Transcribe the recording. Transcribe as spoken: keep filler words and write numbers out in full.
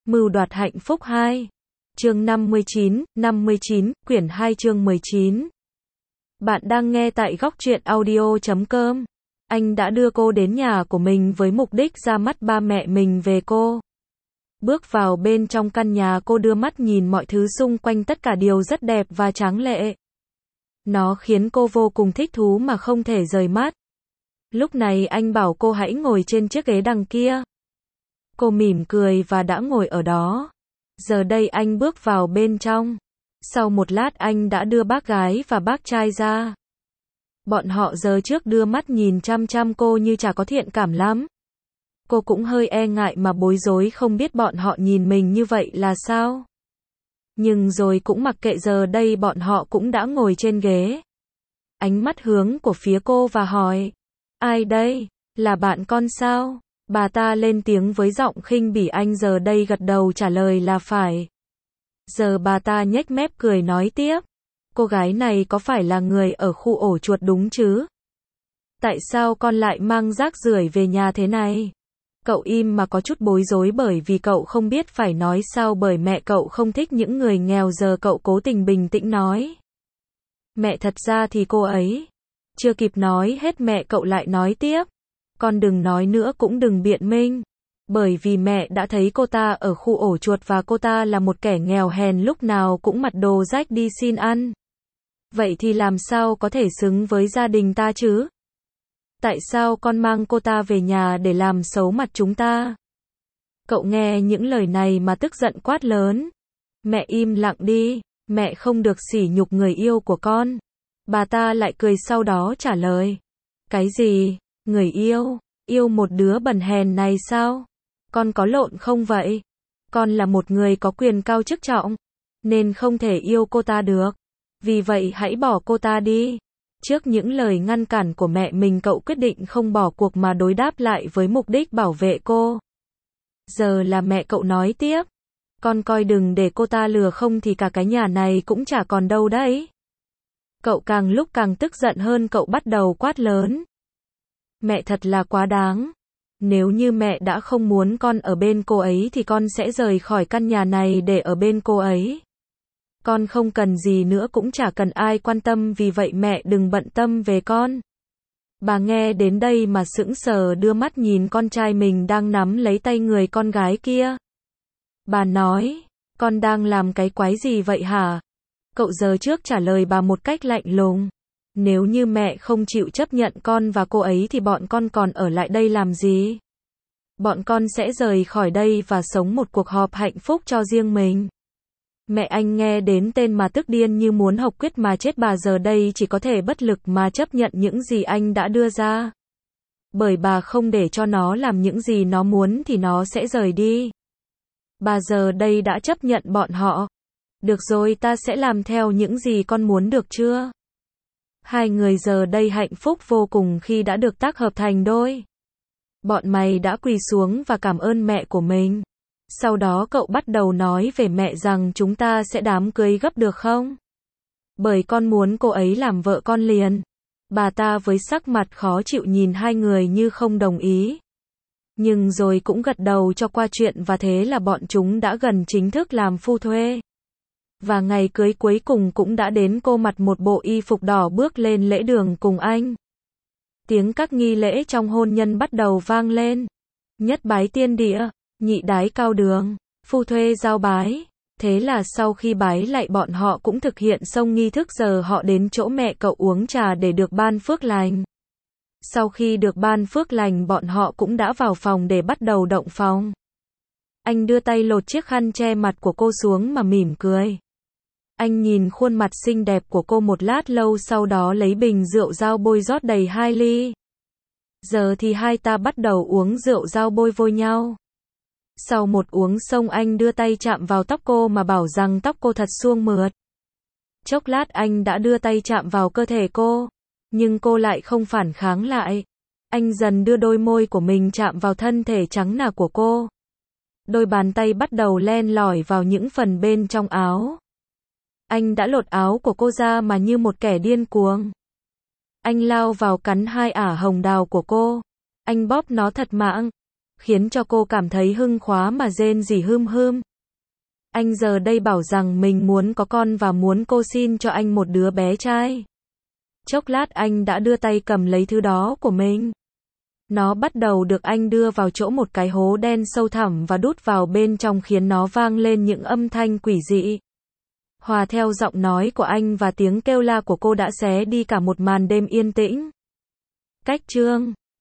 Mưu đoạt hạnh phúc hai. Chương năm mươi chín, năm mươi chín, quyển hai chương mười chín. Bạn đang nghe tại góc truyện audio chấm com. Anh đã đưa cô đến nhà của mình với mục đích ra mắt ba mẹ mình về cô. Bước vào bên trong căn nhà, cô đưa mắt nhìn mọi thứ xung quanh, tất cả đều rất đẹp và tráng lệ. Nó khiến cô vô cùng thích thú mà không thể rời mắt. Lúc này anh bảo cô hãy ngồi trên chiếc ghế đằng kia. Cô mỉm cười và đã ngồi ở đó. Giờ đây anh bước vào bên trong. Sau một lát anh đã đưa bác gái và bác trai ra. Bọn họ giờ trước đưa mắt nhìn chăm chăm cô như chả có thiện cảm lắm. Cô cũng hơi e ngại mà bối rối không biết bọn họ nhìn mình như vậy là sao. Nhưng rồi cũng mặc kệ, giờ đây bọn họ cũng đã ngồi trên ghế. Ánh mắt hướng của phía cô và hỏi: ai đây? Là bạn con sao? Bà ta lên tiếng với giọng khinh bỉ. Anh giờ đây gật đầu trả lời là phải. Giờ bà ta nhếch mép cười nói tiếp: cô gái này có phải là người ở khu ổ chuột đúng chứ? Tại sao con lại mang rác rưởi về nhà thế này? Cậu im mà có chút bối rối bởi vì cậu không biết phải nói sao, bởi mẹ cậu không thích những người nghèo. Giờ cậu cố tình bình tĩnh nói: mẹ, thật ra thì cô ấy... Chưa kịp nói hết mẹ cậu lại nói tiếp: con đừng nói nữa, cũng đừng biện minh. Bởi vì mẹ đã thấy cô ta ở khu ổ chuột và cô ta là một kẻ nghèo hèn, lúc nào cũng mặc đồ rách đi xin ăn. Vậy thì làm sao có thể xứng với gia đình ta chứ? Tại sao con mang cô ta về nhà để làm xấu mặt chúng ta? Cậu nghe những lời này mà tức giận quát lớn: mẹ im lặng đi, mẹ không được sỉ nhục người yêu của con. Bà ta lại cười sau đó trả lời: cái gì? Người yêu? Yêu một đứa bẩn hèn này sao? Con có lộn không vậy? Con là một người có quyền cao chức trọng, nên không thể yêu cô ta được. Vì vậy hãy bỏ cô ta đi. Trước những lời ngăn cản của mẹ mình, cậu quyết định không bỏ cuộc mà đối đáp lại với mục đích bảo vệ cô. Giờ là mẹ cậu nói tiếp: con coi đừng để cô ta lừa, không thì cả cái nhà này cũng chả còn đâu đấy. Cậu càng lúc càng tức giận hơn, cậu bắt đầu quát lớn: mẹ thật là quá đáng. Nếu như mẹ đã không muốn con ở bên cô ấy thì con sẽ rời khỏi căn nhà này để ở bên cô ấy. Con không cần gì nữa, cũng chả cần ai quan tâm, vì vậy mẹ đừng bận tâm về con. Bà nghe đến đây mà sững sờ, đưa mắt nhìn con trai mình đang nắm lấy tay người con gái kia. Bà nói: con đang làm cái quái gì vậy hả? Cậu giờ trước trả lời bà một cách lạnh lùng: nếu như mẹ không chịu chấp nhận con và cô ấy thì bọn con còn ở lại đây làm gì? Bọn con sẽ rời khỏi đây và sống một cuộc họp hạnh phúc cho riêng mình. Mẹ anh nghe đến tên mà tức điên như muốn học quyết mà chết. Bà giờ đây chỉ có thể bất lực mà chấp nhận những gì anh đã đưa ra. Bởi bà không để cho nó làm những gì nó muốn thì nó sẽ rời đi. Bà giờ đây đã chấp nhận bọn họ. Được rồi, ta sẽ làm theo những gì con muốn, được chưa? Hai người giờ đây hạnh phúc vô cùng khi đã được tác hợp thành đôi. Bọn mày đã quỳ xuống và cảm ơn mẹ của mình. Sau đó cậu bắt đầu nói về mẹ rằng chúng ta sẽ đám cưới gấp được không? Bởi con muốn cô ấy làm vợ con liền. Bà ta với sắc mặt khó chịu nhìn hai người như không đồng ý. Nhưng rồi cũng gật đầu cho qua chuyện, và thế là bọn chúng đã gần chính thức làm phu thuê. Và ngày cưới cuối cùng cũng đã đến. Cô mặc một bộ y phục đỏ bước lên lễ đường cùng anh. Tiếng các nghi lễ trong hôn nhân bắt đầu vang lên. Nhất bái tiên địa, nhị đái cao đường, phu thuê giao bái. Thế là sau khi bái lạy, bọn họ cũng thực hiện xong nghi thức. Giờ họ đến chỗ mẹ cậu uống trà để được ban phước lành. Sau khi được ban phước lành, bọn họ cũng đã vào phòng để bắt đầu động phòng. Anh đưa tay lột chiếc khăn che mặt của cô xuống mà mỉm cười. Anh nhìn khuôn mặt xinh đẹp của cô một lát lâu, sau đó lấy bình rượu dao bôi rót đầy hai ly. Giờ thì hai ta bắt đầu uống rượu dao bôi vôi nhau. Sau một uống xong, anh đưa tay chạm vào tóc cô mà bảo rằng tóc cô thật suông mượt. Chốc lát anh đã đưa tay chạm vào cơ thể cô, nhưng cô lại không phản kháng lại. Anh dần đưa đôi môi của mình chạm vào thân thể trắng nà của cô. Đôi bàn tay bắt đầu len lỏi vào những phần bên trong áo. Anh đã lột áo của cô ra mà như một kẻ điên cuồng. Anh lao vào cắn hai ả hồng đào của cô. Anh bóp nó thật mạng. khiến cho cô cảm thấy hưng khóa mà rên rỉ hươm hươm. Anh giờ đây bảo rằng mình muốn có con và muốn cô xin cho anh một đứa bé trai. Chốc lát anh đã đưa tay cầm lấy thứ đó của mình. Nó bắt đầu được anh đưa vào chỗ một cái hố đen sâu thẳm và đút vào bên trong khiến nó vang lên những âm thanh quỷ dị. Hòa theo giọng nói của anh và tiếng kêu la của cô đã xé đi cả một màn đêm yên tĩnh. Cách chương